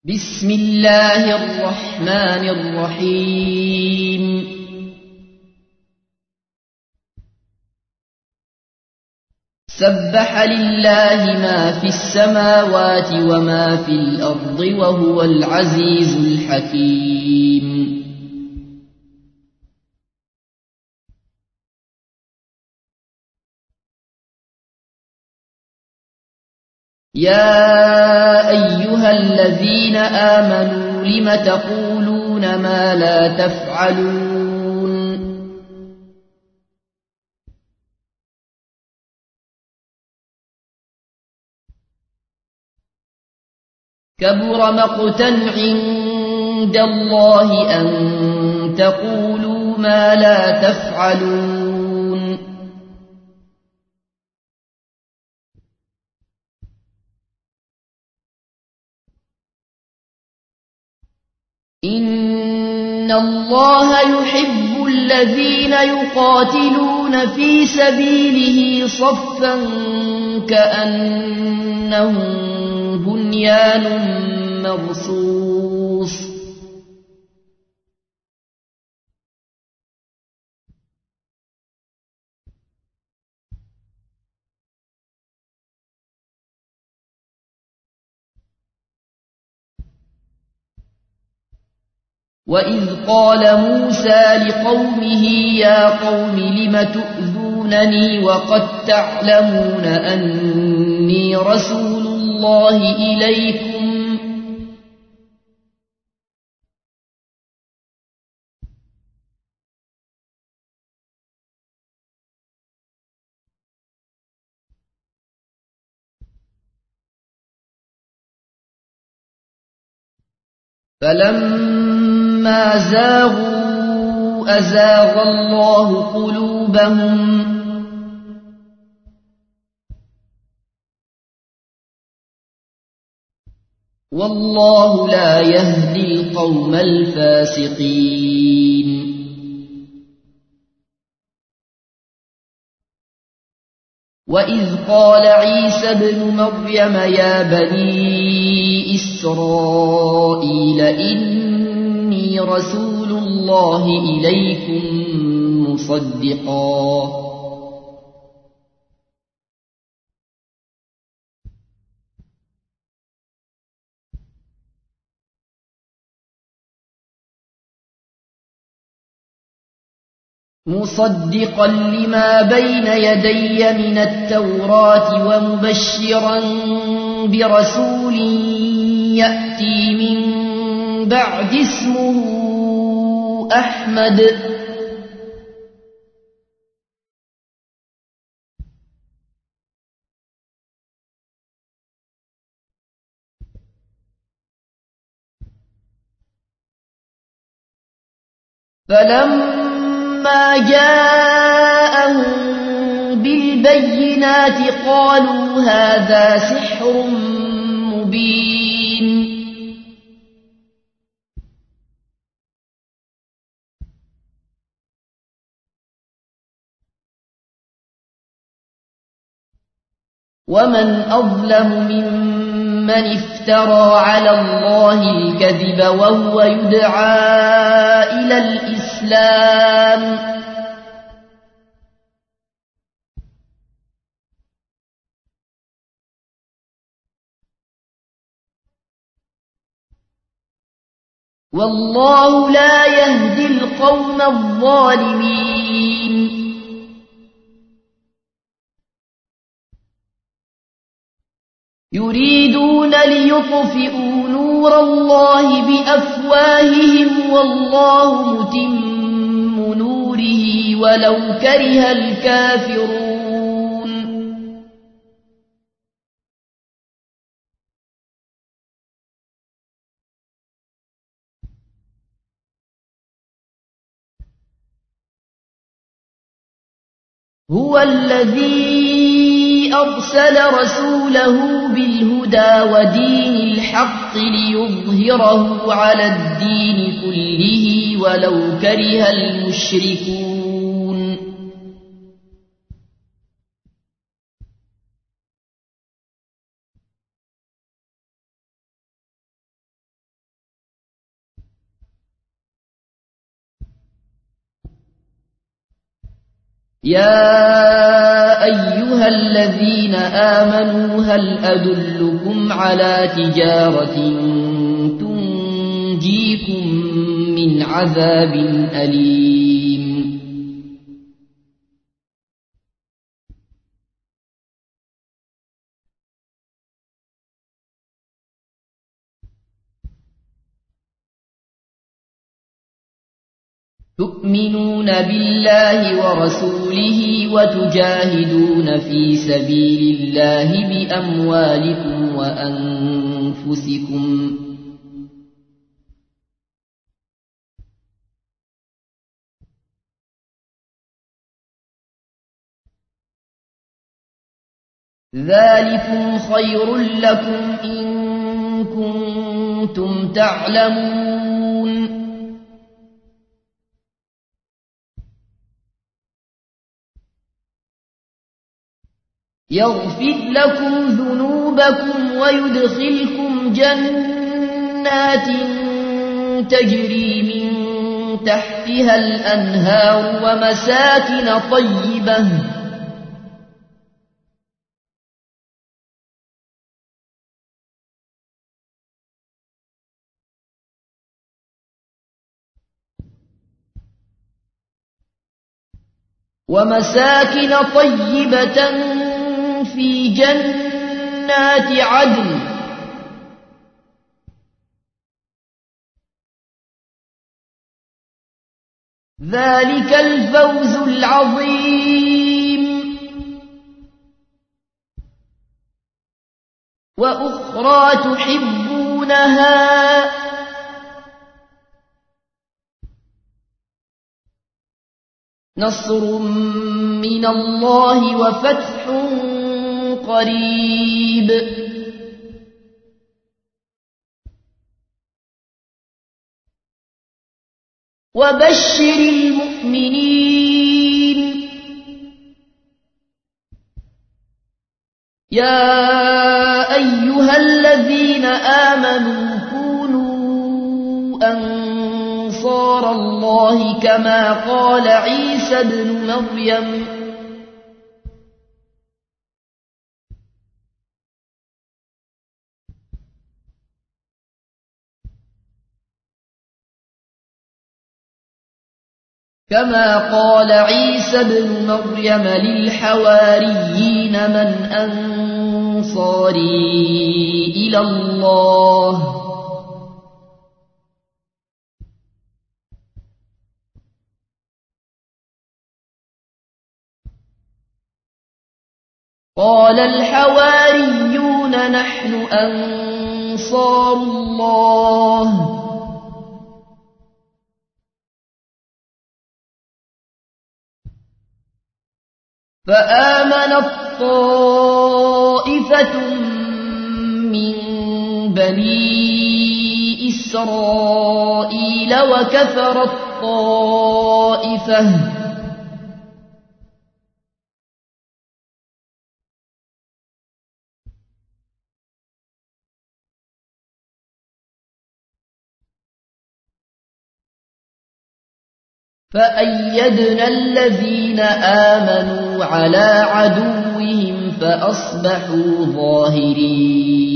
بسم الله الرحمن الرحيم سبح لله ما في السماوات وما في الأرض وهو العزيز الحكيم يا أيها الذين آمنوا لم تقولون ما لا تفعلون كبر مقتا عند الله أن تقولوا ما لا تفعلون إن الله يحب الذين يقاتلون في سبيله صفا كأنهم بنيان مرصوص وإذ قال موسى لقومه يا قوم لم تؤذونني وقد تعلمون أني رسول الله إليكم فلما زاغوا أزاغ الله قلوبهم والله لا يهدي القوم الفاسقين وإذ قال عيسى ابن مريم يا بني إسرائيل إني رسول الله إليكم مصدقا لما بين يدي من التوراة ومبشرا برسول يأتي من بعد اسمه أحمد فلما جاءهم بالبينات قالوا هذا سحر مبين ومن أظلم ممن افترى على الله الكذب وهو يدعى إلى الإسلام والله لا يهدي القوم الظالمين يريدون ليطفئوا نور الله بأفواههم والله متم نوره ولو كره الكافرون هو الذي أرسل رسوله بالهدى ودين الحق ليظهره على الدين كله ولو كره المشركون يا أيها الذين آمنوا هل أدلكم على تجارة تنجيكم من عذاب أليم تؤمنون بالله ورسوله وتجاهدون في سبيل الله بأموالكم وأنفسكم ذلكم خير لكم إن كنتم تعلمون يغفر لكم ذنوبكم ويدخلكم جنات تجري من تحتها الأنهار ومساكن طيبة في جنات عدن ذلك الفوز العظيم وأخرى تحبونها نصر من الله وفتح قريب وبشر المؤمنين يا أيها الذين آمنوا كونوا أنصار الله كما قال عيسى ابن مريم للحواريين من أنصاري إلى الله قال الحواريون نحن أنصار الله فآمنت طائفة من بني إسرائيل وكفرت طائفة فأيدنا الذين آمنوا على عدوهم فأصبحوا ظاهرين